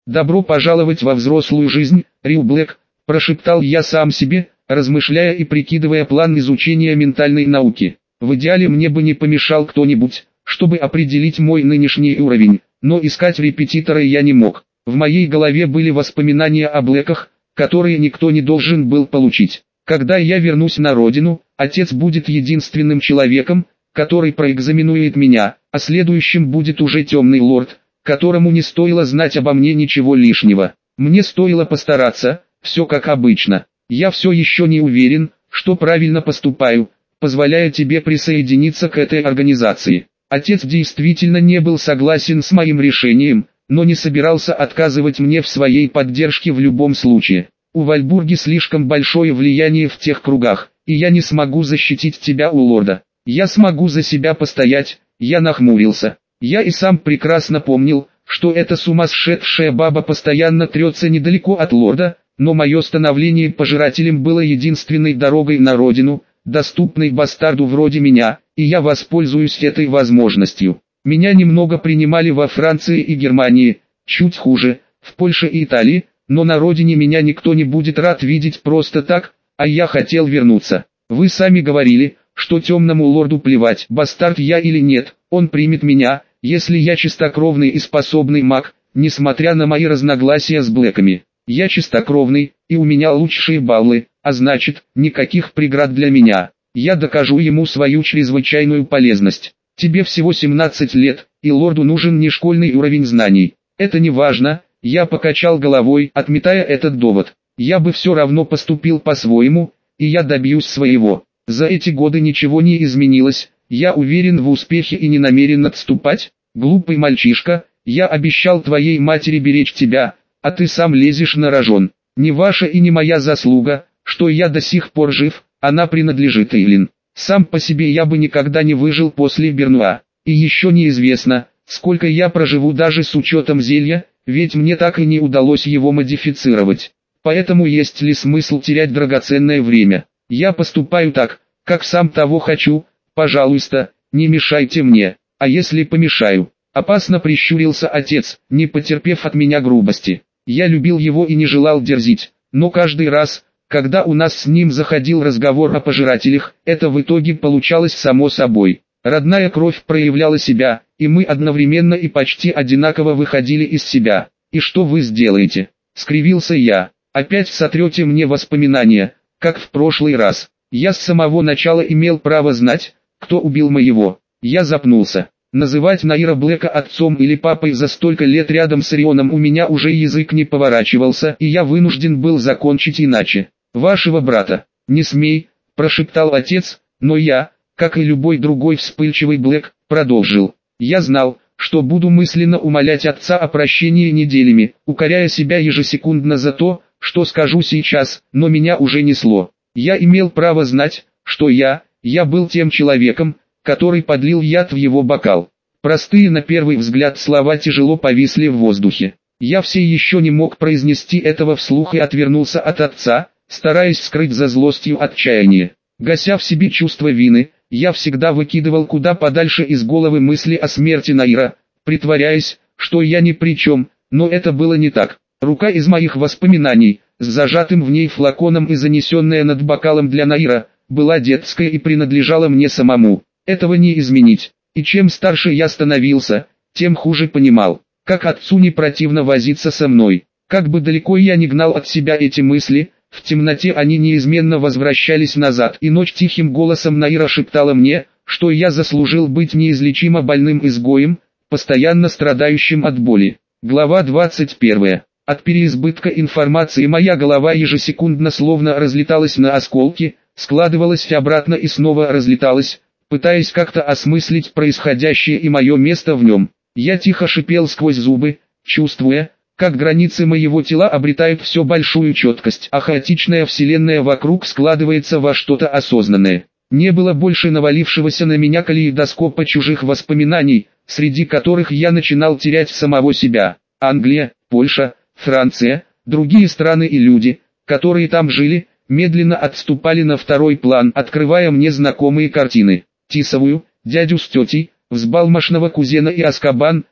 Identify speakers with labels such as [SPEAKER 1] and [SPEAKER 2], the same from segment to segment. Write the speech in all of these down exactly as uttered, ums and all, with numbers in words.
[SPEAKER 1] Добро пожаловать во взрослую жизнь, Рю Блэк, прошептал я сам себе, размышляя и прикидывая план изучения ментальной науки. В идеале мне бы не помешал кто-нибудь, чтобы определить мой нынешний уровень, но искать репетитора я не мог. В моей голове были воспоминания о Блэках, которые никто не должен был получить. Когда я вернусь на родину, отец будет единственным человеком, который проэкзаменует меня, а следующим будет уже темный лорд, которому не стоило знать обо мне ничего лишнего. Мне стоило постараться, все как обычно. Я все еще не уверен, что правильно поступаю, позволяя тебе присоединиться к этой организации. Отец действительно не был согласен с моим решением, но не собирался отказывать мне в своей поддержке в любом случае. У Вальбурги слишком большое влияние в тех кругах, и я не смогу защитить тебя у лорда. Я смогу за себя постоять, я нахмурился. Я и сам прекрасно помнил, что эта сумасшедшая баба постоянно трется недалеко от лорда, но мое становление пожирателем было единственной дорогой на родину, доступной бастарду вроде меня, и я воспользуюсь этой возможностью. Меня немного принимали во Франции и Германии, чуть хуже, в Польше и Италии, но на родине меня никто не будет рад видеть просто так, а я хотел вернуться. Вы сами говорили, что темному лорду плевать, бастард я или нет, он примет меня, если я чистокровный и способный маг, несмотря на мои разногласия с Блэками. Я чистокровный, и у меня лучшие баллы, а значит, никаких преград для меня. Я докажу ему свою чрезвычайную полезность. Тебе всего семнадцать лет, и лорду нужен не школьный уровень знаний. Это не важно, я покачал головой, отметая этот довод. Я бы все равно поступил по-своему, и я добьюсь своего. За эти годы ничего не изменилось, я уверен в успехе и не намерен отступать. Глупый мальчишка, я обещал твоей матери беречь тебя, а ты сам лезешь на рожон. Не ваша и не моя заслуга, что я до сих пор жив, она принадлежит Эйлин. Сам по себе я бы никогда не выжил после Бернуа. И еще неизвестно, сколько я проживу даже с учетом зелья, ведь мне так и не удалось его модифицировать. Поэтому есть ли смысл терять драгоценное время? Я поступаю так, как сам того хочу, пожалуйста, не мешайте мне. А если помешаю? Опасно прищурился отец, не потерпев от меня грубости. Я любил его и не желал дерзить, но каждый раз, когда у нас с ним заходил разговор о пожирателях, это в итоге получалось само собой. Родная кровь проявляла себя, и мы одновременно и почти одинаково выходили из себя. «И что вы сделаете?» — скривился я. «Опять сотрете мне воспоминания, как в прошлый раз. Я с самого начала имел право знать, кто убил моего». Я запнулся. Называть Наира Блэка отцом или папой за столько лет рядом с Рионом у меня уже язык не поворачивался, и я вынужден был закончить иначе. «Вашего брата». «Не смей», — прошептал отец, но я, как и любой другой вспыльчивый Блэк, продолжил. Я знал, что буду мысленно умолять отца о прощении неделями, укоряя себя ежесекундно за то, что скажу сейчас, но меня уже несло. Я имел право знать, что я, я был тем человеком, который подлил яд в его бокал. Простые на первый взгляд слова тяжело повисли в воздухе. Я все еще не мог произнести этого вслух и отвернулся от отца, стараясь скрыть за злостью отчаяние. Гася в себе чувство вины, я всегда выкидывал куда подальше из головы мысли о смерти Наира, притворяясь, что я ни при чем, но это было не так. Рука из моих воспоминаний, с зажатым в ней флаконом и занесенная над бокалом для Наира, была детская и принадлежала мне самому. Этого не изменить. И чем старше я становился, тем хуже понимал, как отцу не противно возиться со мной. Как бы далеко я ни гнал от себя эти мысли, в темноте они неизменно возвращались назад, и ночь тихим голосом Наира шептала мне, что я заслужил быть неизлечимо больным изгоем, постоянно страдающим от боли. Глава двадцать первая. От переизбытка информации моя голова ежесекундно словно разлеталась на осколки, складывалась обратно и снова разлеталась, пытаясь как-то осмыслить происходящее и мое место в нем. Я тихо шипел сквозь зубы, чувствуя, как границы моего тела обретают все большую четкость, а хаотичная вселенная вокруг складывается во что-то осознанное. Не было больше навалившегося на меня калейдоскопа чужих воспоминаний, среди которых я начинал терять самого себя. Англия, Польша, Франция, другие страны и люди, которые там жили, медленно отступали на второй план, открывая мне знакомые картины. Тисовую, дядю с тетей, взбалмошного кузена и Азкабан,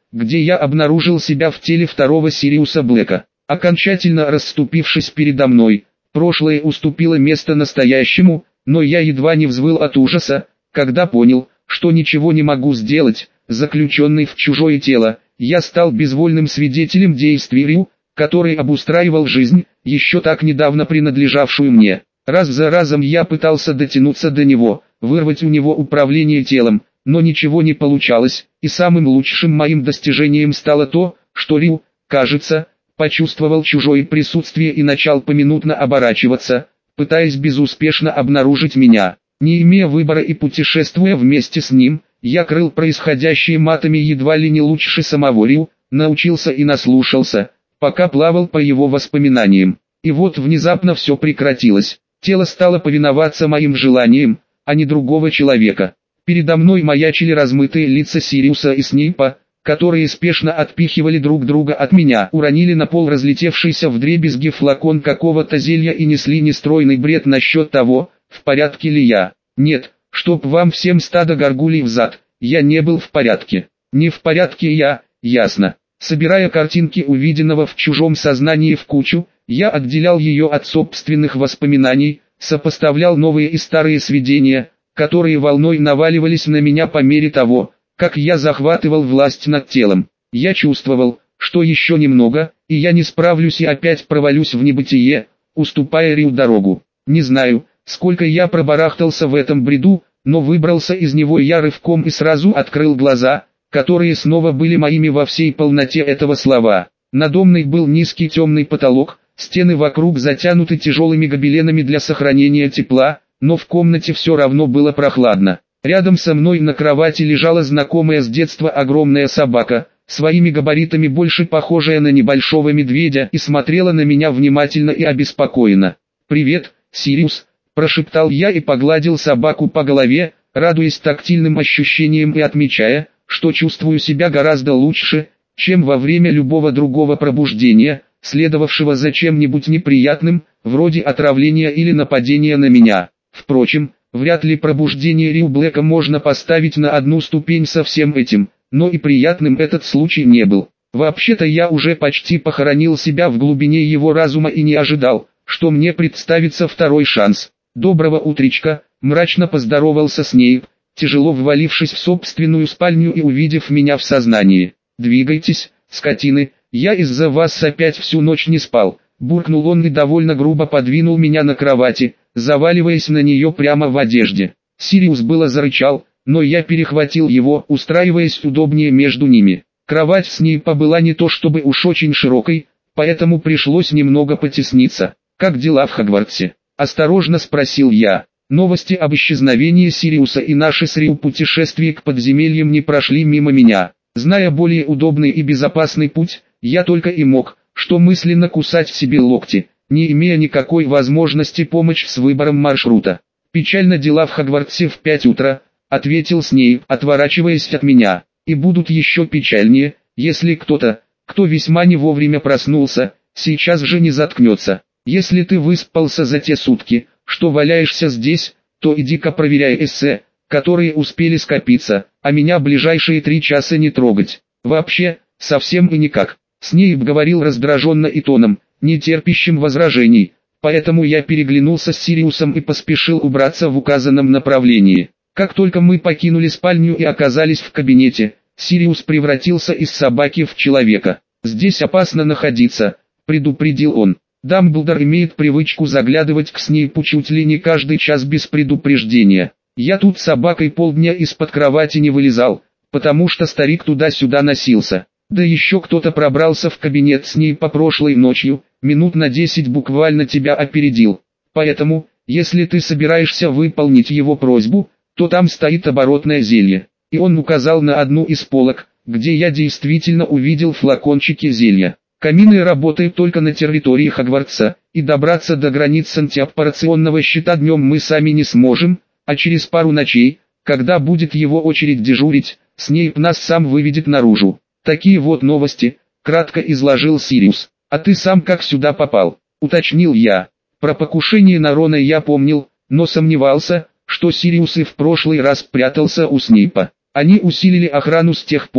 [SPEAKER 1] где я обнаружил себя в теле второго Сириуса Блэка. Окончательно расступившись передо мной, прошлое уступило место настоящему, но я едва не взвыл от ужаса, когда понял, что ничего не могу сделать. Заключенный в чужое тело, я стал безвольным свидетелем действий Рю, который обустраивал жизнь, еще так недавно принадлежавшую мне. Раз за разом я пытался дотянуться до него, вырвать у него управление телом, но ничего не получалось, и самым лучшим моим достижением стало то, что Рю, кажется, почувствовал чужое присутствие и начал поминутно оборачиваться, пытаясь безуспешно обнаружить меня. Не имея выбора и путешествуя вместе с ним, я крыл происходящее матами едва ли не лучше самого Рю, научился и наслушался, пока плавал по его воспоминаниям. И вот внезапно все прекратилось. Тело стало повиноваться моим желаниям, а не другого человека. Передо мной маячили размытые лица Сириуса и Снейпа, которые спешно отпихивали друг друга от меня, уронили на пол разлетевшийся вдребезги флакон какого-то зелья и несли нестройный бред насчет того, в порядке ли я. Нет, чтоб вам всем стадо горгулей взад, я не был в порядке. Не в порядке я, ясно. Собирая картинки увиденного в чужом сознании в кучу, я отделял ее от собственных воспоминаний, сопоставлял новые и старые сведения, которые волной наваливались на меня по мере того, как я захватывал власть над телом. Я чувствовал, что еще немного, и я не справлюсь и опять провалюсь в небытие, уступая Рю дорогу. Не знаю, сколько я пробарахтался в этом бреду, но выбрался из него я рывком и сразу открыл глаза, которые снова были моими во всей полноте этого слова. Надо мной был низкий темный потолок, стены вокруг затянуты тяжелыми гобеленами для сохранения тепла, но в комнате все равно было прохладно. Рядом со мной на кровати лежала знакомая с детства огромная собака, своими габаритами больше похожая на небольшого медведя, и смотрела на меня внимательно и обеспокоенно. «Привет, Сириус», – прошептал я и погладил собаку по голове, радуясь тактильным ощущениям и отмечая, что чувствую себя гораздо лучше, чем во время любого другого пробуждения, следовавшего за чем-нибудь неприятным, вроде отравления или нападения на меня. Впрочем, вряд ли пробуждение Рю Блэка можно поставить на одну ступень со всем этим, но и приятным этот случай не был. Вообще-то я уже почти похоронил себя в глубине его разума и не ожидал, что мне представится второй шанс. «Доброго утречка», – мрачно поздоровался Снейп, тяжело ввалившись в собственную спальню и увидев меня в сознании. «Двигайтесь, скотины, я из-за вас опять всю ночь не спал», – буркнул он и довольно грубо подвинул меня на кровати, заваливаясь на нее прямо в одежде. Сириус было зарычал, но я перехватил его, устраиваясь удобнее между ними. Кровать Снейпа была не то чтобы уж очень широкой, поэтому пришлось немного потесниться. «Как дела в Хогвартсе?» – осторожно спросил я. Новости об исчезновении Сириуса и наши с Рю путешествия к подземельям не прошли мимо меня. Зная более удобный и безопасный путь, я только и мог, что мысленно кусать себе локти, не имея никакой возможности помочь с выбором маршрута. «Печально дела в Хогвартсе в пять утра», — ответил Снейп, отворачиваясь от меня. «И будут еще печальнее, если кто-то, кто весьма не вовремя проснулся, сейчас же не заткнется. Если ты выспался за те сутки, что валяешься здесь, то иди-ка проверяй эссе, которые успели скопиться, а меня ближайшие три часа не трогать. Вообще, совсем и никак». Снейп говорил раздраженно и тоном, не терпящим возражений, поэтому я переглянулся с Сириусом и поспешил убраться в указанном направлении. Как только мы покинули спальню и оказались в кабинете, Сириус превратился из собаки в человека. «Здесь опасно находиться», — предупредил он. «Дамблдор имеет привычку заглядывать к Снейпу чуть ли не каждый час без предупреждения. Я тут с собакой полдня из-под кровати не вылезал, потому что старик туда-сюда носился. Да еще кто-то пробрался в кабинет Снейпа прошлой ночью, минут на десять буквально тебя опередил. Поэтому, если ты собираешься выполнить его просьбу, то там стоит оборотное зелье». И он указал на одну из полок, где я действительно увидел флакончики зелья. «Камины работают только на территории Хогвартса, и добраться до границ антиоппарационного щита днем мы сами не сможем, а через пару ночей, когда будет его очередь дежурить, Снейп нас сам выведет наружу». «Такие вот новости», — кратко изложил Сириус. «А ты сам как сюда попал?» — уточнил я. Про покушение на Рона я помнил, но сомневался, что Сириус и в прошлый раз прятался у Снейпа. Они усилили охрану с тех пор,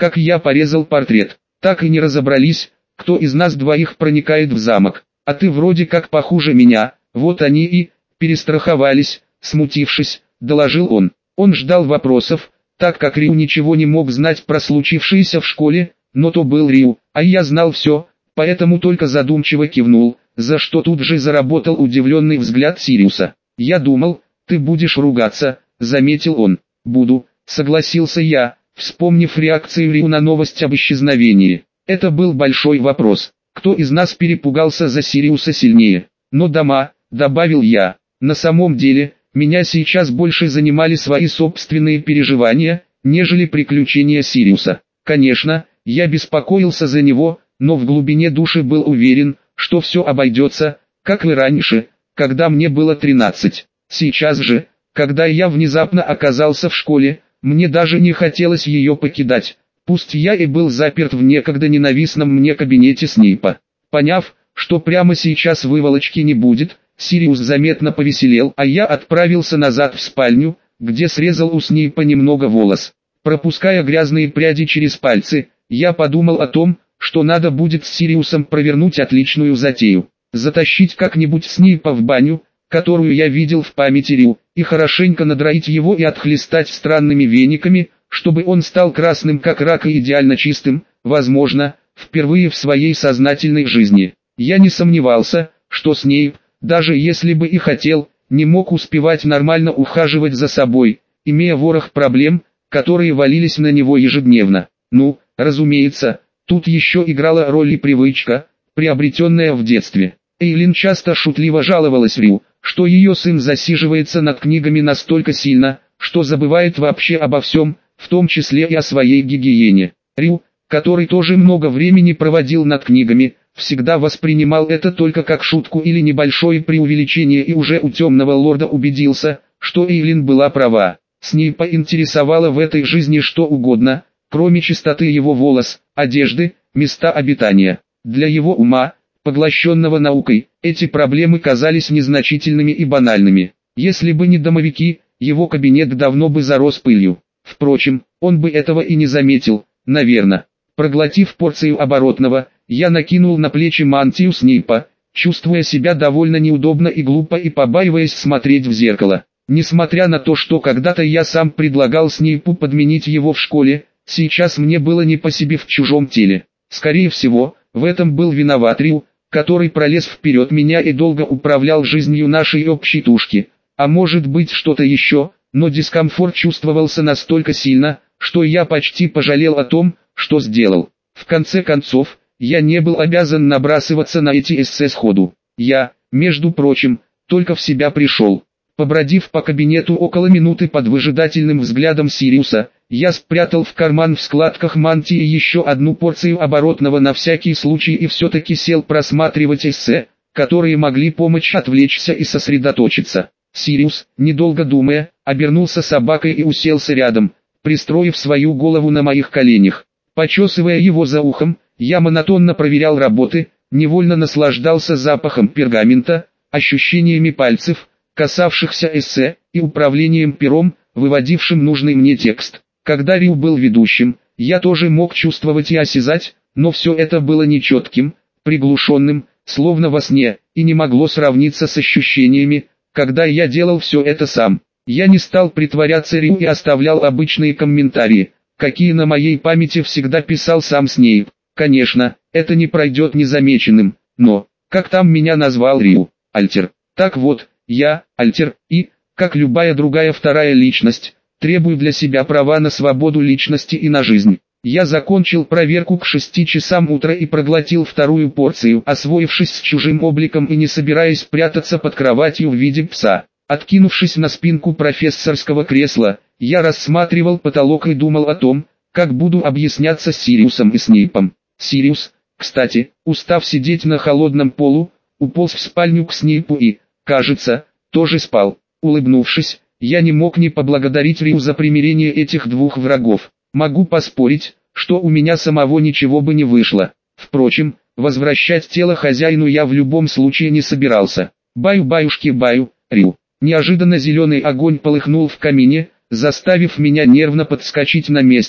[SPEAKER 1] как я порезал портрет. Так и не разобрались, кто из нас двоих проникает в замок. А ты вроде как похуже меня, вот они и перестраховались, смутившись, доложил он. Он ждал вопросов, так как Рю ничего не мог знать про случившееся в школе, но то был Рю, а я знал все, поэтому только задумчиво кивнул, за что тут же заработал удивленный взгляд Сириуса. «Я думал, ты будешь ругаться», — заметил он. «Буду», — согласился я, вспомнив реакцию Рю на новость об исчезновении. Это был большой вопрос, кто из нас перепугался за Сириуса сильнее. «Но дома», — добавил я, — «на самом деле, меня сейчас больше занимали свои собственные переживания, нежели приключения Сириуса. Конечно, я беспокоился за него, но в глубине души был уверен, что все обойдется, как и раньше, когда мне было тринадцать. Сейчас же, когда я внезапно оказался в школе, мне даже не хотелось ее покидать, пусть я и был заперт в некогда ненавистном мне кабинете Снейпа. Поняв, что прямо сейчас выволочки не будет, Сириус заметно повеселел, а я отправился назад в спальню, где срезал у Снейпа немного волос. Пропуская грязные пряди через пальцы, я подумал о том, что надо будет с Сириусом провернуть отличную затею. Затащить как-нибудь Снейпа в баню, которую я видел в памяти Рю, и хорошенько надроить его и отхлестать странными вениками, чтобы он стал красным как рак и идеально чистым, возможно, впервые в своей сознательной жизни. Я не сомневался, что Снейп, даже если бы и хотел, не мог успевать нормально ухаживать за собой, имея ворох проблем, которые валились на него ежедневно. Ну, разумеется, тут еще играла роль и привычка, приобретенная в детстве. Эйлин часто шутливо жаловалась Рю, что ее сын засиживается над книгами настолько сильно, что забывает вообще обо всем, в том числе и о своей гигиене. Рю, который тоже много времени проводил над книгами, всегда воспринимал это только как шутку или небольшое преувеличение и уже у темного лорда убедился, что Эйлин была права. Снейпа интересовало в этой жизни что угодно, кроме чистоты его волос, одежды, места обитания. Для его ума, поглощенного наукой, эти проблемы казались незначительными и банальными. Если бы не домовики, его кабинет давно бы зарос пылью. Впрочем, он бы этого и не заметил, наверное. Проглотив порцию оборотного, я накинул на плечи мантию Снейпа, чувствуя себя довольно неудобно и глупо и побаиваясь смотреть в зеркало. Несмотря на то, что когда-то я сам предлагал Снейпу подменить его в школе, сейчас мне было не по себе в чужом теле. Скорее всего, в этом был виноват Рю, который пролез вперед меня и долго управлял жизнью нашей общей тушки. А может быть что-то еще, но дискомфорт чувствовался настолько сильно, что я почти пожалел о том, что сделал. В конце концов, я не был обязан набрасываться на эти эссе сходу. Я, между прочим, только в себя пришел. Побродив по кабинету около минуты под выжидательным взглядом Сириуса, я спрятал в карман в складках мантии еще одну порцию оборотного на всякий случай и все-таки сел просматривать эссе, которые могли помочь отвлечься и сосредоточиться. Сириус, недолго думая, обернулся собакой и уселся рядом, пристроив свою голову на моих коленях. Почесывая его за ухом, я монотонно проверял работы, невольно наслаждался запахом пергамента, ощущениями пальцев, касавшихся эссе, и управлением пером, выводившим нужный мне текст. Когда Рю был ведущим, я тоже мог чувствовать и осязать, но все это было нечетким, приглушенным, словно во сне, и не могло сравниться с ощущениями, когда я делал все это сам. Я не стал притворяться Рю и оставлял обычные комментарии, какие на моей памяти всегда писал сам Снейп. Конечно, это не пройдет незамеченным, но, как там меня назвал Рю, Альтер. Так вот, я, Альтер, и, как любая другая вторая личность, требую для себя права на свободу личности и на жизнь. Я закончил проверку к шести часам утра и проглотил вторую порцию, освоившись с чужим обликом и не собираясь прятаться под кроватью в виде пса. Откинувшись на спинку профессорского кресла, я рассматривал потолок и думал о том, как буду объясняться с Сириусом и Снейпом. Сириус, кстати, устав сидеть на холодном полу, уполз в спальню к Снейпу и, кажется, тоже спал. Улыбнувшись, я не мог не поблагодарить Рю за примирение этих двух врагов. Могу поспорить, что у меня самого ничего бы не вышло. Впрочем, возвращать тело хозяину я в любом случае не собирался. Баю-баюшки-баю, Рю. Неожиданно зеленый огонь полыхнул в камине, заставив меня нервно подскочить на месте,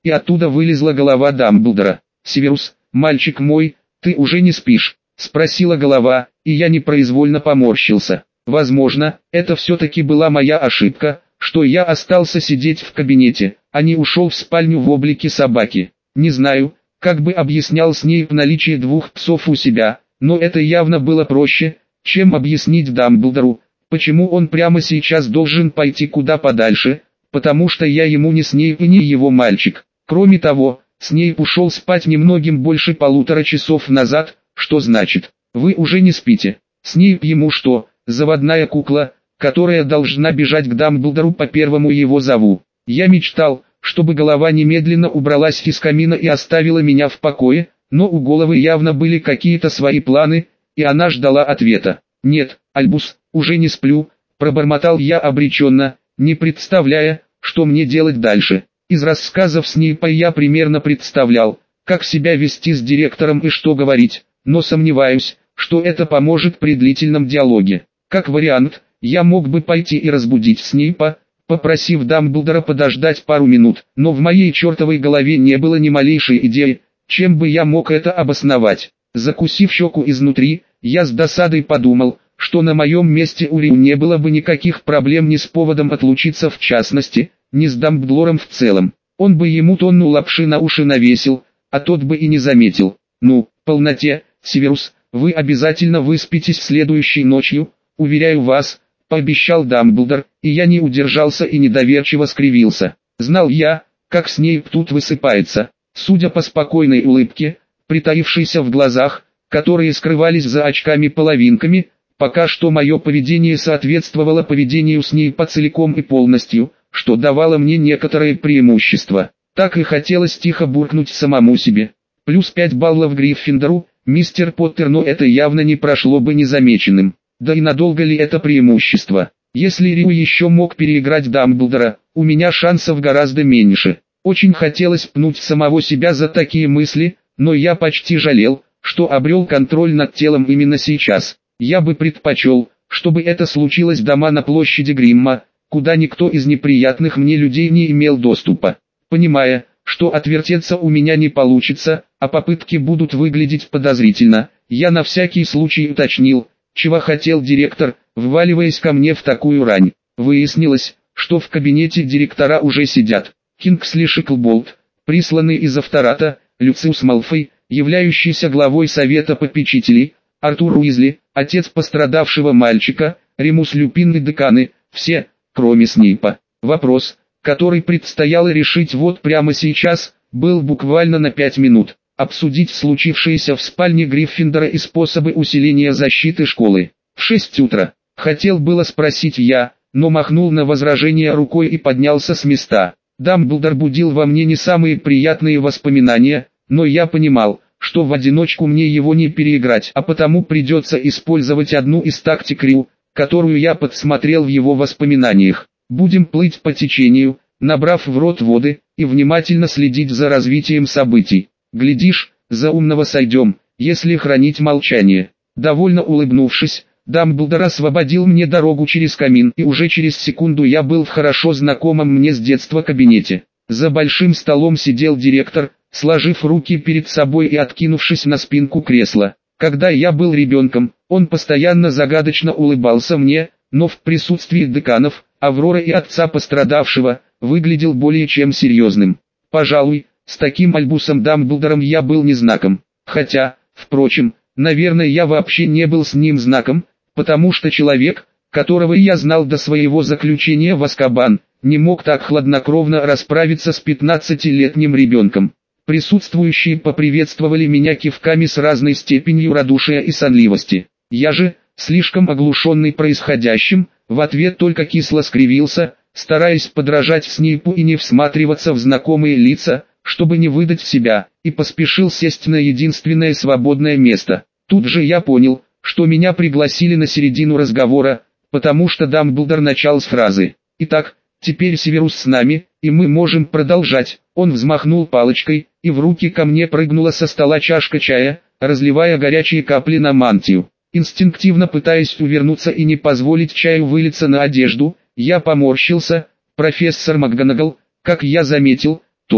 [SPEAKER 1] и оттуда вылезла голова Дамблдора. «Северус, мальчик мой, ты уже не спишь?» — спросила голова, и я непроизвольно поморщился. Возможно, это все-таки была моя ошибка, что я остался сидеть в кабинете, а не ушел в спальню в облике собаки. Не знаю, как бы объяснял Снейп наличие двух псов у себя, но это явно было проще, чем объяснить Дамблдору, почему он прямо сейчас должен пойти куда подальше, потому что я ему не Снейп и не его мальчик. Кроме того, Снейп ушел спать немногим больше полутора часов назад, что значит, вы уже не спите. Снейп ему что, заводная кукла, которая должна бежать к Дамблдору по первому его зову? Я мечтал, чтобы голова немедленно убралась из камина и оставила меня в покое, но у головы явно были какие-то свои планы, и она ждала ответа. «Нет, Альбус, уже не сплю», — пробормотал я обреченно, не представляя, что мне делать дальше. Из рассказов Снейпа я примерно представлял, как себя вести с директором и что говорить, но сомневаюсь, что это поможет при длительном диалоге. Как вариант, я мог бы пойти и разбудить Снейпа, попросив Дамблдора подождать пару минут, но в моей чертовой голове не было ни малейшей идеи, чем бы я мог это обосновать. Закусив щеку изнутри, я с досадой подумал, что на моем месте у Риу не было бы никаких проблем ни с поводом отлучиться в частности, ни с Дамблдором в целом. Он бы ему тонну лапши на уши навесил, а тот бы и не заметил. «Ну, полноте, Северус, вы обязательно выспитесь следующей ночью, уверяю вас», — пообещал Дамблдор, и я не удержался и недоверчиво скривился. Знал я, как Снейп тут высыпается. Судя по спокойной улыбке, притаившейся в глазах, которые скрывались за очками-половинками, пока что мое поведение соответствовало поведению Снейпа целиком и полностью, что давало мне некоторое преимущество. Так и хотелось тихо буркнуть самому себе. Плюс пять баллов Гриффиндору, мистер Поттер, но это явно не прошло бы незамеченным. Да и надолго ли это преимущество? Если Риу еще мог переиграть Дамблдора, у меня шансов гораздо меньше. Очень хотелось пнуть самого себя за такие мысли, но я почти жалел, что обрел контроль над телом именно сейчас. Я бы предпочел, чтобы это случилось дома на площади Гримма, куда никто из неприятных мне людей не имел доступа. Понимая, что отвертеться у меня не получится, а попытки будут выглядеть подозрительно, я на всякий случай уточнил, чего хотел директор, вваливаясь ко мне в такую рань. Выяснилось, что в кабинете директора уже сидят Кингсли Шеклболт, присланный из Автората, Люциус Малфой, являющийся главой Совета Попечителей, Артур Уизли, отец пострадавшего мальчика, Ремус Люпин и деканы, все, кроме Снейпа. Вопрос, который предстояло решить вот прямо сейчас, был буквально на пять минут. Обсудить случившееся в спальне Гриффиндора и способы усиления защиты школы. В шесть утра. Хотел было спросить я, но махнул на возражение рукой и поднялся с места. Дамблдор будил во мне не самые приятные воспоминания, но я понимал, что в одиночку мне его не переиграть, а потому придется использовать одну из тактик Риу, которую я подсмотрел в его воспоминаниях. Будем плыть по течению, набрав в рот воды, и внимательно следить за развитием событий. Глядишь, за умного сойдем, если хранить молчание. Довольно улыбнувшись, Дамблдор освободил мне дорогу через камин, и уже через секунду я был в хорошо знакомом мне с детства кабинете. За большим столом сидел директор, сложив руки перед собой и откинувшись на спинку кресла. Когда я был ребенком, он постоянно загадочно улыбался мне, но в присутствии деканов, Авроры и отца пострадавшего, выглядел более чем серьезным. Пожалуй, с таким Альбусом Дамблдором я был не знаком. Хотя, впрочем, наверное, я вообще не был с ним знаком, потому что человек, которого я знал до своего заключения в Азкабан, не мог так хладнокровно расправиться с пятнадцатилетним ребенком. Присутствующие поприветствовали меня кивками с разной степенью радушия и сонливости. Я же, слишком оглушенный происходящим, в ответ только кисло скривился, стараясь подражать Снейпу и не всматриваться в знакомые лица, чтобы не выдать себя, и поспешил сесть на единственное свободное место. Тут же я понял, что меня пригласили на середину разговора, потому что Дамблдор начал с фразы: «Итак, теперь Северус с нами, и мы можем продолжать». Он взмахнул палочкой, и в руки ко мне прыгнула со стола чашка чая, разливая горячие капли на мантию. Инстинктивно пытаясь увернуться и не позволить чаю вылиться на одежду, я поморщился. Профессор МакГонагал, как я заметил, тоже.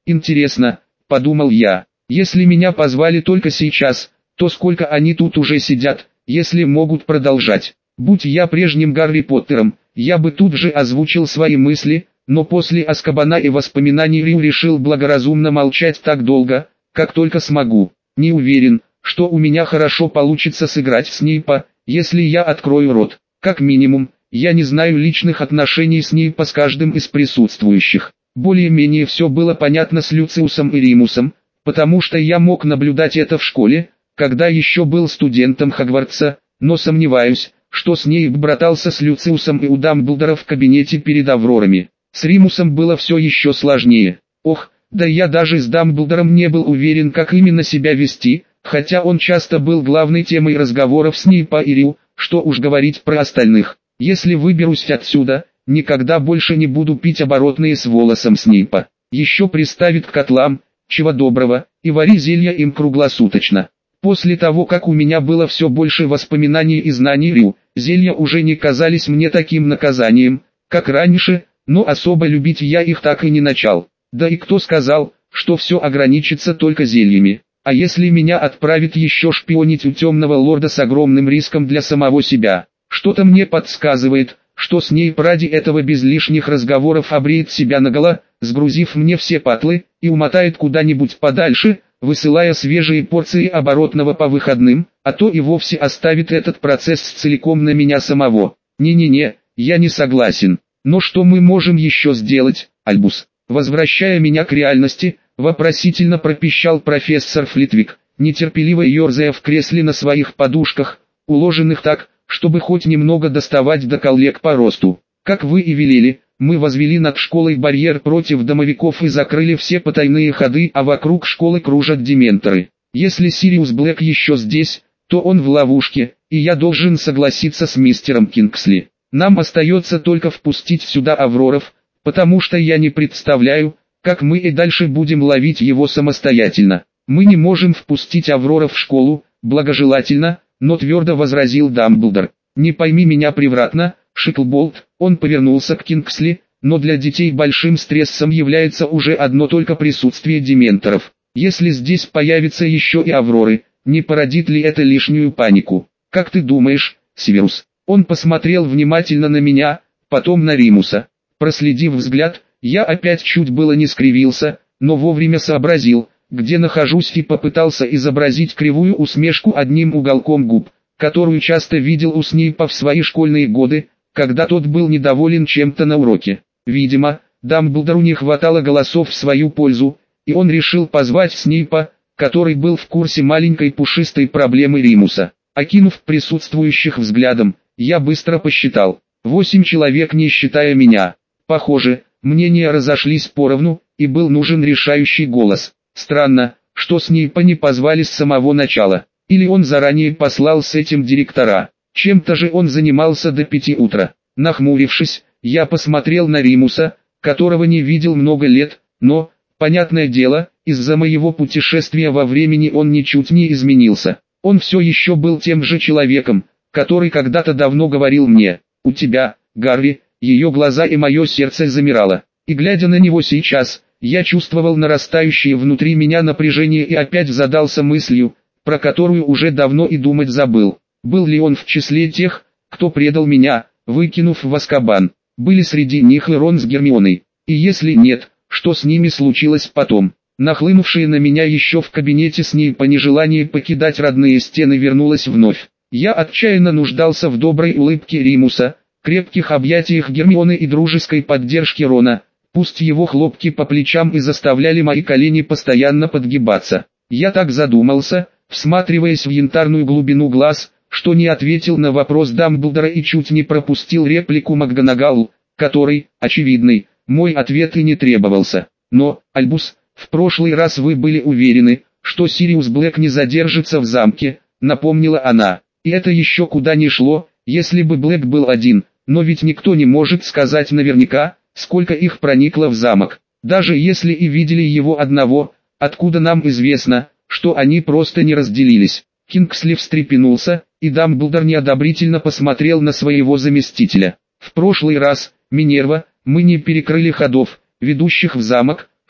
[SPEAKER 1] Интересно, подумал я, если меня позвали только сейчас, то сколько они тут уже сидят, если могут продолжать. Будь я прежним Гарри Поттером, я бы тут же озвучил свои мысли, но после Азкабана и воспоминаний Рю решил благоразумно молчать так долго, как только смогу. Не уверен, что у меня хорошо получится сыграть Снейпа, если я открою рот. Как минимум, я не знаю личных отношений Снейпа с каждым из присутствующих. Более-менее все было понятно с Люциусом и Римусом, потому что я мог наблюдать это в школе, когда еще был студентом Хогвартса, но сомневаюсь, что Снейп братался с Люциусом и у Дамблдора в кабинете перед Аврорами. С Римусом было все еще сложнее. Ох, да я даже с Дамблдором не был уверен, как именно себя вести, хотя он часто был главной темой разговоров Снейпа и Рю, что уж говорить про остальных. Если выберусь отсюда, никогда больше не буду пить оборотные с волосом Снейпа. Еще приставит к котлам, чего доброго, и вари зелья им круглосуточно. После того, как у меня было все больше воспоминаний и знаний Рю, зелья уже не казались мне таким наказанием, как раньше, но особо любить я их так и не начал. Да и кто сказал, что все ограничится только зельями? А если меня отправят еще шпионить у темного лорда с огромным риском для самого себя? Что-то мне подсказывает, что Снейп ради этого без лишних разговоров обреет себя наголо, сгрузив мне все патлы, и умотает куда-нибудь подальше, высылая свежие порции оборотного по выходным, а то и вовсе оставит этот процесс целиком на меня самого. Не-не-не, я не согласен. Но что мы можем еще сделать, Альбус? Возвращая меня к реальности, вопросительно пропищал профессор Флитвик, нетерпеливо ерзая в кресле на своих подушках, уложенных так, чтобы хоть немного доставать до коллег по росту. Как вы и велели, мы возвели над школой барьер против домовиков и закрыли все потайные ходы, а вокруг школы кружат дементоры. Если Сириус Блэк еще здесь, то он в ловушке, и я должен согласиться с мистером Кингсли. Нам остается только впустить сюда Авроров, потому что я не представляю, как мы и дальше будем ловить его самостоятельно. Мы не можем впустить Авроров в школу, благожелательно, но твердо возразил Дамблдор. Не пойми меня превратно, Шиклболт, он повернулся к Кингсли, но для детей большим стрессом является уже одно только присутствие дементоров. Если здесь появятся еще и Авроры, не породит ли это лишнюю панику? Как ты думаешь, Северус? Он посмотрел внимательно на меня, потом на Римуса. Проследив взгляд, я опять чуть было не скривился, но вовремя сообразил, где нахожусь, и попытался изобразить кривую усмешку одним уголком губ, которую часто видел у Снейпа в свои школьные годы, когда тот был недоволен чем-то на уроке. Видимо, Дамблдору не хватало голосов в свою пользу, и он решил позвать Снейпа, который был в курсе маленькой пушистой проблемы Римуса. Окинув присутствующих взглядом, я быстро посчитал. Восемь человек, не считая меня. Похоже, мнения разошлись поровну, и был нужен решающий голос. Странно, что Снейпа не позвали с самого начала. Или он заранее послал с этим директора. Чем-то же он занимался до пяти утра. Нахмурившись, я посмотрел на Римуса, которого не видел много лет, но, понятное дело, из-за моего путешествия во времени он ничуть не изменился. Он все еще был тем же человеком, который когда-то давно говорил мне: «У тебя, Гарри», ее глаза и мое сердце замирало. И глядя на него сейчас, я чувствовал нарастающее внутри меня напряжение и опять задался мыслью, про которую уже давно и думать забыл. Был ли он в числе тех, кто предал меня, выкинув в Азкабан? Были среди них и Рон с Гермионой? И если нет, что с ними случилось потом? Нахлынувшее на меня еще в кабинете Снейпа нежелание покидать родные стены вернулось вновь. Я отчаянно нуждался в доброй улыбке Римуса, крепких объятиях Гермионы и дружеской поддержке Рона, пусть его хлопки по плечам и заставляли мои колени постоянно подгибаться. Я так задумался, всматриваясь в янтарную глубину глаз, что не ответил на вопрос Дамблдора и чуть не пропустил реплику МакГонагал, которой, очевидный, мой ответ и не требовался. Но, Альбус, в прошлый раз вы были уверены, что Сириус Блэк не задержится в замке, напомнила она. И это еще куда ни шло, если бы Блэк был один, но ведь никто не может сказать наверняка, сколько их проникло в замок. Даже если и видели его одного, откуда нам известно, что они просто не разделились. Кингсли встрепенулся, и Дамблдор неодобрительно посмотрел на своего заместителя. В прошлый раз, Минерва, мы не перекрыли ходов, ведущих в замок,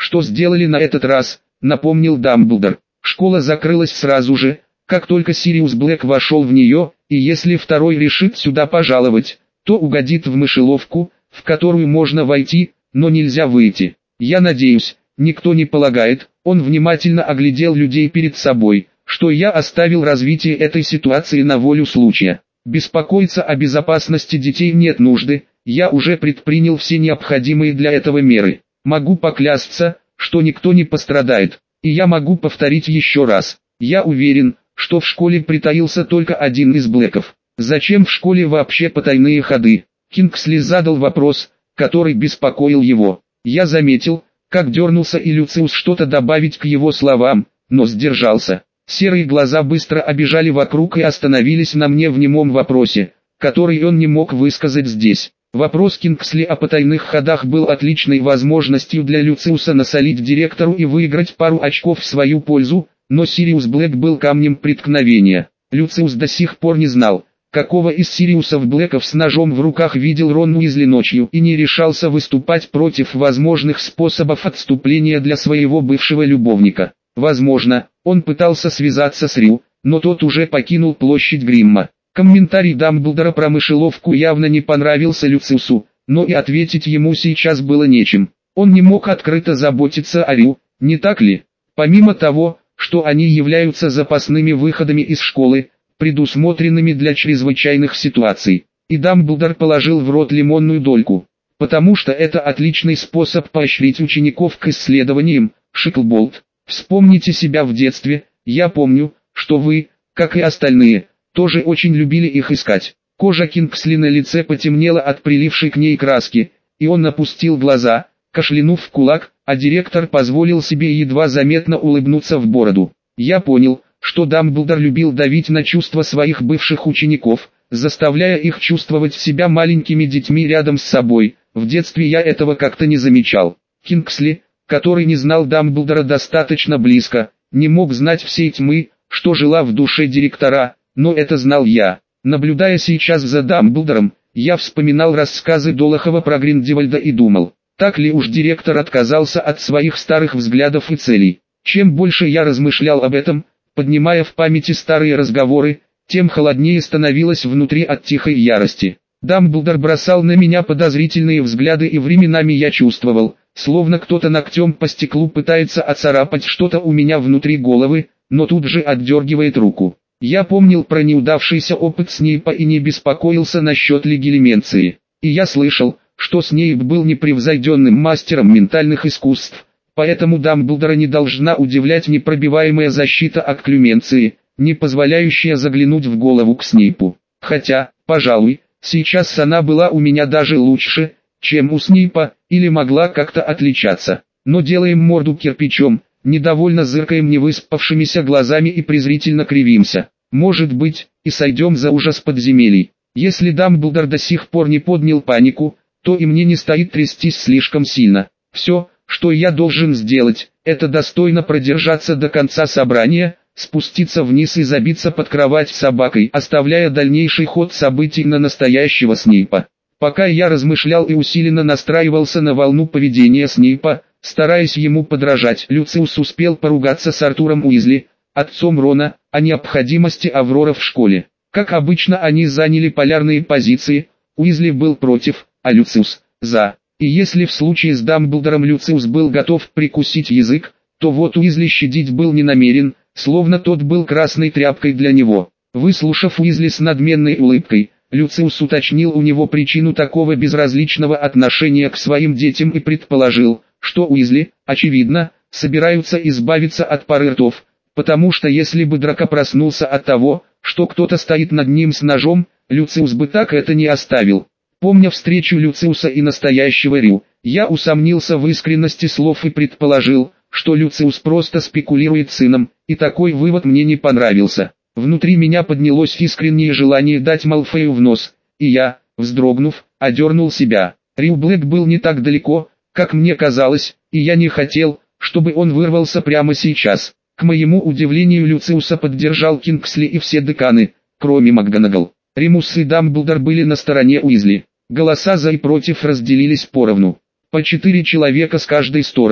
[SPEAKER 1] что сделали на этот раз», — напомнил Дамблдор. «Школа закрылась сразу же, как только Сириус Блэк вошел в нее, и если второй решит сюда пожаловать, то угодит в мышеловку, в которую можно войти, но нельзя выйти. Я надеюсь, никто не полагает». Он внимательно оглядел людей перед собой, что я оставил развитие этой ситуации на волю случая. Беспокоиться о безопасности детей нет нужды, я уже предпринял все необходимые для этого меры. Могу поклясться, что никто не пострадает, и я могу повторить еще раз. Я уверен, что в школе притаился только один из Блэков. Зачем в школе вообще потайные ходы? Кингсли задал вопрос, который беспокоил его. Я заметил, как дернулся и Люциус что-то добавить к его словам, но сдержался. Серые глаза быстро обежали вокруг и остановились на мне в немом вопросе, который он не мог высказать здесь. Вопрос Кингсли о потайных ходах был отличной возможностью для Люциуса насолить директору и выиграть пару очков в свою пользу, но Сириус Блэк был камнем преткновения. Люциус до сих пор не знал, какого из Сириусов Блэков с ножом в руках видел Рон Уизли ночью и не решался выступать против возможных способов отступления для своего бывшего любовника. Возможно, он пытался связаться с Рю, но тот уже покинул площадь Гримма. Комментарий Дамблдора про мышеловку явно не понравился Люциусу, но и ответить ему сейчас было нечем. Он не мог открыто заботиться о Рю, не так ли? Помимо того, что они являются запасными выходами из школы, предусмотренными для чрезвычайных ситуаций. И Дамблдор положил в рот лимонную дольку. Потому что это отличный способ поощрить учеников к исследованиям. Шиклболт, вспомните себя в детстве, я помню, что вы, как и остальные, тоже очень любили их искать. Кожа Кингсли на лице потемнела от прилившей к ней краски, и он опустил глаза, кашлянув в кулак, а директор позволил себе едва заметно улыбнуться в бороду. Я понял, что Дамблдор любил давить на чувства своих бывших учеников, заставляя их чувствовать себя маленькими детьми рядом с собой. В детстве я этого как-то не замечал. Кингсли, который не знал Дамблдора достаточно близко, не мог знать всей тьмы, что жила в душе директора, но это знал я. Наблюдая сейчас за Дамблдором, я вспоминал рассказы Долохова про Гриндевальда и думал, так ли уж директор отказался от своих старых взглядов и целей. Чем больше я размышлял об этом, поднимая в памяти старые разговоры, тем холоднее становилось внутри от тихой ярости. Дамблдор бросал на меня подозрительные взгляды, и временами я чувствовал, словно кто-то ногтем по стеклу пытается оцарапать что-то у меня внутри головы, но тут же отдергивает руку. Я помнил про неудавшийся опыт Снейпа и не беспокоился насчет легилименции. И я слышал, что Снейп был непревзойденным мастером ментальных искусств. Поэтому Дамблдора не должна удивлять непробиваемая защита окклюменции, не позволяющая заглянуть в голову к Снейпу. Хотя, пожалуй, сейчас она была у меня даже лучше, чем у Снейпа, или могла как-то отличаться. Но делаем морду кирпичом, недовольно зыркаем невыспавшимися глазами и презрительно кривимся. Может быть, и сойдем за ужас подземелий. Если Дамблдор до сих пор не поднял панику, то и мне не стоит трястись слишком сильно. Все, что я должен сделать, это достойно продержаться до конца собрания, спуститься вниз и забиться под кровать собакой, оставляя дальнейший ход событий на настоящего Снейпа. Пока я размышлял и усиленно настраивался на волну поведения Снейпа, стараясь ему подражать, Люциус успел поругаться с Артуром Уизли, отцом Рона, о необходимости Аврора в школе. Как обычно, они заняли полярные позиции, Уизли был против, а Люциус – за. И если в случае с Дамблдором Люциус был готов прикусить язык, то вот Уизли щадить был не намерен, словно тот был красной тряпкой для него. Выслушав Уизли с надменной улыбкой, Люциус уточнил у него причину такого безразличного отношения к своим детям и предположил, что Уизли, очевидно, собираются избавиться от пары ртов, потому что если бы Драко проснулся от того, что кто-то стоит над ним с ножом, Люциус бы так это не оставил. Помня встречу Люциуса и настоящего Рю, я усомнился в искренности слов и предположил, что Люциус просто спекулирует сыном, и такой вывод мне не понравился. Внутри меня поднялось искреннее желание дать Малфою в нос, и я, вздрогнув, одернул себя. Рю Блэк был не так далеко, как мне казалось, и я не хотел, чтобы он вырвался прямо сейчас. К моему удивлению, Люциуса поддержал Кингсли и все деканы, кроме МакГонагал. Ремус и Дамблдор были на стороне Уизли. Голоса за и против разделились поровну. По четыре человека с каждой стороны.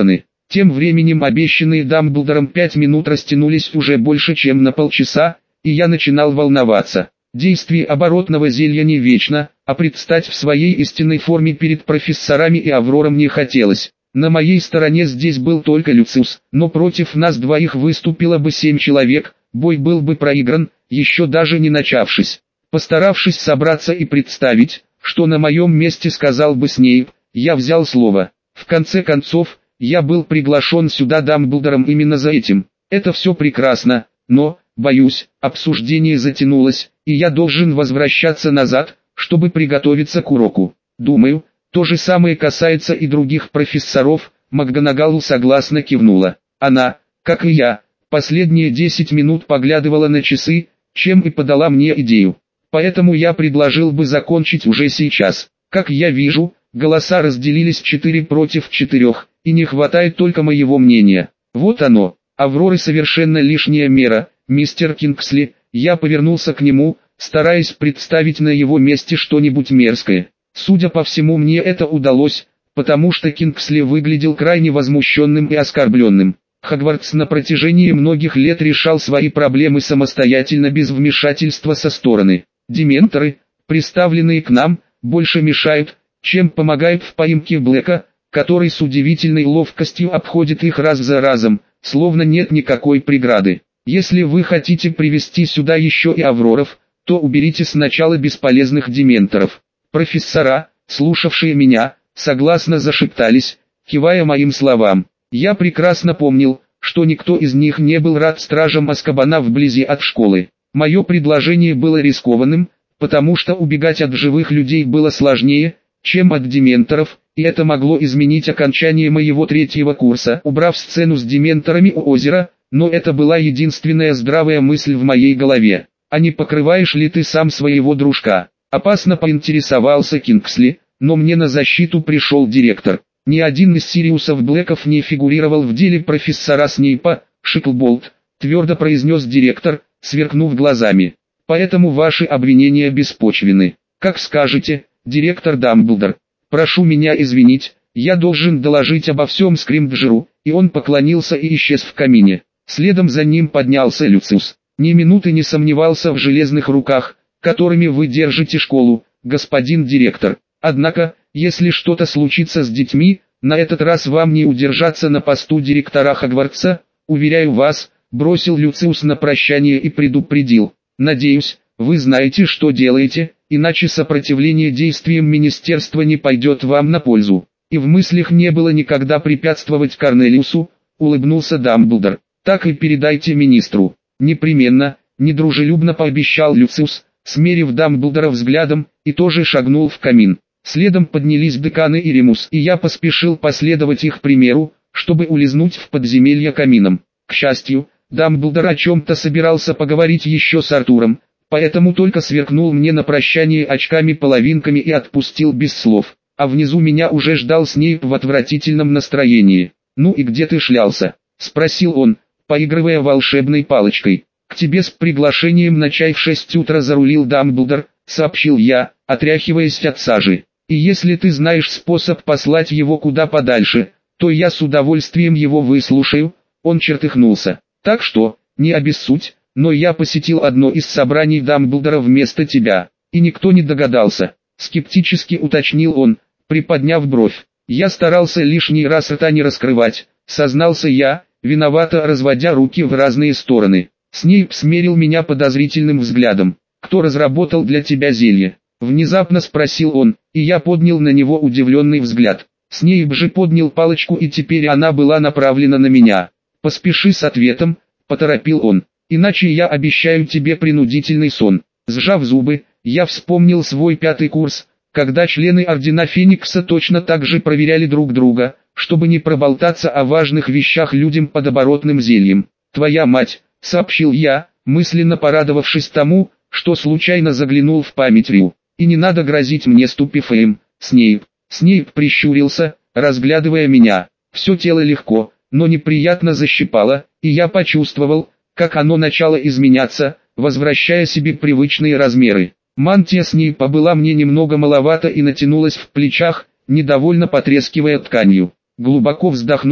[SPEAKER 1] Тем временем обещанные Дамблдором пять минут растянулись уже больше, чем на полчаса, и я начинал волноваться. Действие оборотного зелья не вечно, а предстать в своей истинной форме перед профессорами и Аврором не хотелось. На моей стороне здесь был только Люциус, но против нас двоих выступило бы семь человек, бой был бы проигран, еще даже не начавшись. Постаравшись собраться и представить, что на моем месте сказал бы Снейп, я взял слово. В конце концов, я был приглашен сюда Дамблдором именно за этим. Это все прекрасно, но, боюсь, обсуждение затянулось, и я должен возвращаться назад, чтобы приготовиться к уроку. Думаю, то же самое касается и других профессоров. МакГонагал согласно кивнула. Она, как и я, последние десять минут поглядывала на часы, чем и подала мне идею. Поэтому я предложил бы закончить уже сейчас. Как я вижу, голоса разделились четыре против четырех, и не хватает только моего мнения. Вот оно, Авроры совершенно лишняя мера, мистер Кингсли. Я повернулся к нему, стараясь представить на его месте что-нибудь мерзкое. Судя по всему, мне это удалось, потому что Кингсли выглядел крайне возмущенным и оскорбленным. Хогвартс на протяжении многих лет решал свои проблемы самостоятельно без вмешательства со стороны. Дементоры, приставленные к нам, больше мешают, чем помогают в поимке Блэка, который с удивительной ловкостью обходит их раз за разом, словно нет никакой преграды. Если вы хотите привести сюда еще и Авроров, то уберите сначала бесполезных дементоров. Профессора, слушавшие меня, согласно зашептались, кивая моим словам. Я прекрасно помнил, что никто из них не был рад стражам Азкабана вблизи от школы. Мое предложение было рискованным, потому что убегать от живых людей было сложнее, чем от дементоров, и это могло изменить окончание моего третьего курса, убрав сцену с дементорами у озера, но это была единственная здравая мысль в моей голове. А не покрываешь ли ты сам своего дружка? Опасно поинтересовался Кингсли, но мне на защиту пришел директор. Ни один из Сириусов Блэков не фигурировал в деле профессора Снейпа, Шиклболт, твердо произнес директор, сверкнув глазами. Поэтому ваши обвинения беспочвенны. Как скажете, директор Дамблдор. Прошу меня извинить, я должен доложить обо всем Скримджеру, и он поклонился и исчез в камине. Следом за ним поднялся Люциус. Ни минуты не сомневался в железных руках, которыми вы держите школу, господин директор. Однако, если что-то случится с детьми, на этот раз вам не удержаться на посту директора Хогвартса, уверяю вас, бросил Люциус на прощание и предупредил. Надеюсь, вы знаете, что делаете, иначе сопротивление действиям министерства не пойдет вам на пользу. И в мыслях не было никогда препятствовать Корнелиусу, улыбнулся Дамблдор. Так и передайте министру. Непременно, недружелюбно пообещал Люциус, смерив Дамблдора взглядом, и тоже шагнул в камин. Следом поднялись деканы и Ремус, и я поспешил последовать их примеру, чтобы улизнуть в подземелье камином. К счастью, Дамблдор о чем-то собирался поговорить еще с Артуром, поэтому только сверкнул мне на прощание очками-половинками и отпустил без слов. А внизу меня уже ждал Снейп в отвратительном настроении. «Ну и где ты шлялся?» — спросил он, поигрывая волшебной палочкой. «К тебе с приглашением на чай в шесть утра зарулил Дамблдор», — сообщил я, отряхиваясь от сажи. «И если ты знаешь способ послать его куда подальше, то я с удовольствием его выслушаю», — он чертыхнулся. «Так что, не обессудь, но я посетил одно из собраний Дамблдора вместо тебя, и никто не догадался», — скептически уточнил он, приподняв бровь. «Я старался лишний раз рта не раскрывать», — сознался я, виновато разводя руки в разные стороны. Снейп смерил меня подозрительным взглядом. «Кто разработал для тебя зелье?» — внезапно спросил он, и я поднял на него удивленный взгляд. Снейп же поднял палочку, и теперь она была направлена на меня. «Поспеши с ответом», — поторопил он, — «иначе я обещаю тебе принудительный сон». Сжав зубы, я вспомнил свой пятый курс, когда члены Ордена Феникса точно так же проверяли друг друга, чтобы не проболтаться о важных вещах людям под оборотным зельем. «Твоя мать», — сообщил я, мысленно порадовавшись тому, что случайно заглянул в память Рю. «И не надо грозить мне ступифеем, Снейп». Снейп прищурился, разглядывая меня. Все тело легко, но неприятно защипало, и я почувствовал, как оно начало изменяться, возвращая себе привычные размеры. Мантия Снейпа была мне немного маловата и натянулась в плечах, недовольно потрескивая тканью. Глубоко вздохнув,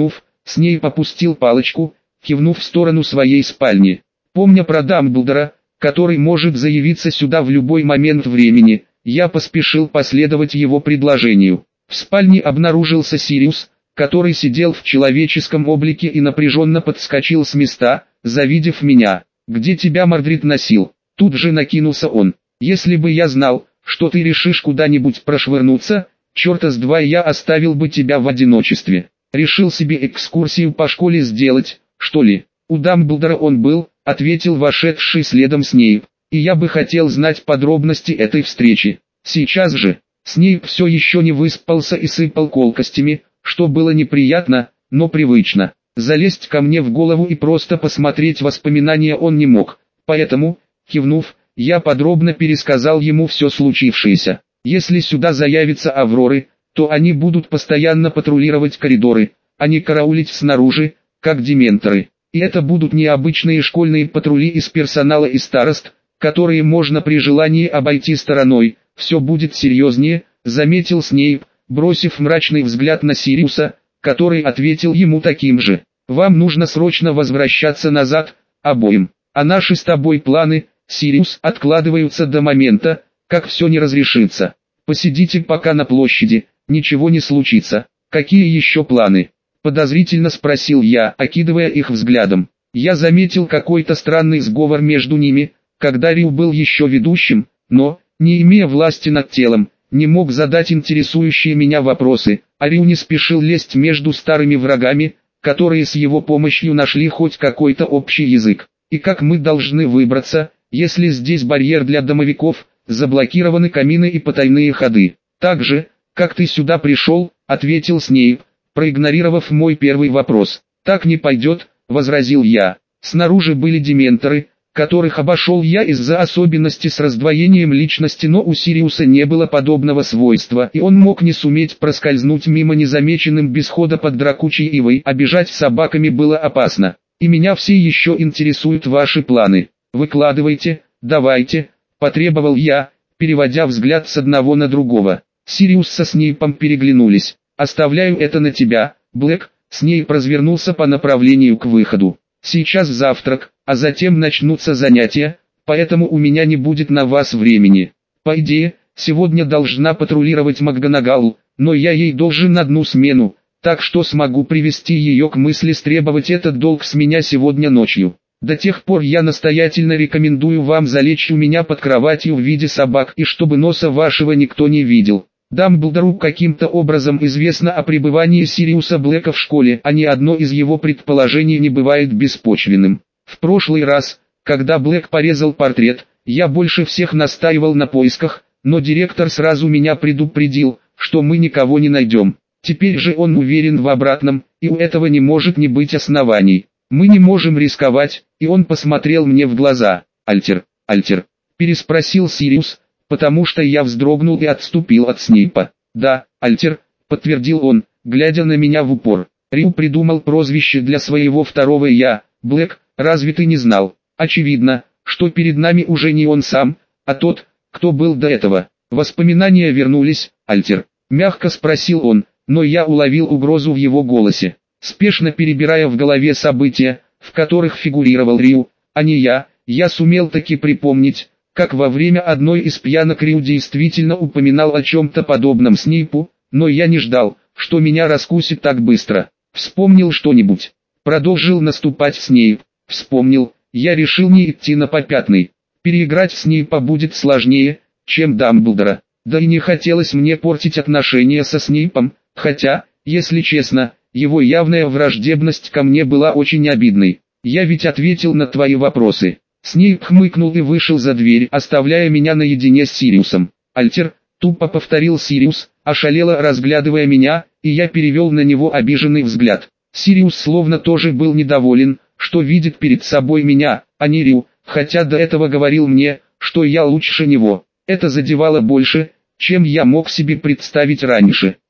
[SPEAKER 1] Снейп опустил палочку, кивнув в сторону своей спальни. Помня про Дамблдора, который может заявиться сюда в любой момент времени, я поспешил последовать его предложению. В спальне обнаружился Сириус, который сидел в человеческом облике и напряженно подскочил с места, завидев меня. «Где тебя Мордрид носил?» Тут же накинулся он. «Если бы я знал, что ты решишь куда-нибудь прошвырнуться, черта с два я оставил бы тебя в одиночестве. Решил себе экскурсию по школе сделать, что ли?» «У Дамблдора он был», — ответил вошедший следом Снейп. «И я бы хотел знать подробности этой встречи. Сейчас же». Снейп все еще не выспался и сыпал колкостями, что было неприятно, но привычно. Залезть ко мне в голову и просто посмотреть воспоминания он не мог, поэтому, кивнув, я подробно пересказал ему все случившееся. Если сюда заявятся Авроры, то они будут постоянно патрулировать коридоры, а не караулить снаружи, как дементоры. И это будут необычные школьные патрули из персонала и старост, которые можно при желании обойти стороной. «Все будет серьезнее», — заметил Снейп, бросив мрачный взгляд на Сириуса, который ответил ему таким же. «Вам нужно срочно возвращаться назад, обоим. А наши с тобой планы, Сириус, откладываются до момента, как все не разрешится. Посидите пока на площади, ничего не случится». «Какие еще планы?» — подозрительно спросил я, окидывая их взглядом. Я заметил какой-то странный сговор между ними, когда Рю был еще ведущим, но, не имея власти над телом, не мог задать интересующие меня вопросы, а Рю не спешил лезть между старыми врагами, которые с его помощью нашли хоть какой-то общий язык. «И как мы должны выбраться, если здесь барьер для домовиков, заблокированы камины и потайные ходы?» «Так же, как ты сюда пришел», — ответил Снейп, проигнорировав мой первый вопрос. «Так не пойдет», — возразил я. «Снаружи были дементоры, которых обошел я из-за особенности с раздвоением личности, но у Сириуса не было подобного свойства, и он мог не суметь проскользнуть мимо незамеченным без хода под дракучей ивой, а бежать собаками было опасно. И меня все еще интересуют ваши планы. Выкладывайте, давайте», — потребовал я, переводя взгляд с одного на другого. Сириус со Снейпом переглянулись. «Оставляю это на тебя, Блэк», — Снейп развернулся по направлению к выходу. «Сейчас завтрак, а затем начнутся занятия, поэтому у меня не будет на вас времени. По идее, сегодня должна патрулировать МакГонагал, но я ей должен одну смену, так что смогу привести ее к мысли стребовать этот долг с меня сегодня ночью. До тех пор я настоятельно рекомендую вам залечь у меня под кроватью в виде собак и чтобы носа вашего никто не видел». Дамблдору каким-то образом известно о пребывании Сириуса Блэка в школе, а ни одно из его предположений не бывает беспочвенным. В прошлый раз, когда Блэк порезал портрет, я больше всех настаивал на поисках, но директор сразу меня предупредил, что мы никого не найдем. Теперь же он уверен в обратном, и у этого не может не быть оснований. Мы не можем рисковать, и он посмотрел мне в глаза. «Альтер, Альтер», переспросил Сириус, потому что я вздрогнул и отступил от Снейпа. «Да, Альтер», подтвердил он, глядя на меня в упор. «Рю придумал прозвище для своего второго «я», Блэк, разве ты не знал? Очевидно, что перед нами уже не он сам, а тот, кто был до этого». «Воспоминания вернулись, Альтер?» мягко спросил он, но я уловил угрозу в его голосе. Спешно перебирая в голове события, в которых фигурировал Рю, а не я, я сумел таки припомнить, как во время одной из пьянок Рю действительно упоминал о чем-то подобном Снейпу, но я не ждал, что меня раскусит так быстро. «Вспомнил что-нибудь?» Продолжил наступать Снейп. «Вспомнил, я решил не идти на попятный. Переиграть Снейпа будет сложнее, чем Дамблдора. Да и не хотелось мне портить отношения со Снейпом, хотя, если честно, его явная враждебность ко мне была очень обидной. Я ведь ответил на твои вопросы». Снейп хмыкнул и вышел за дверь, оставляя меня наедине с Сириусом. «Альтер», тупо повторил Сириус, ошалело разглядывая меня, и я перевел на него обиженный взгляд. Сириус словно тоже был недоволен, что видит перед собой меня, а не Рю, хотя до этого говорил мне, что я лучше него. Это задевало больше, чем я мог себе представить раньше.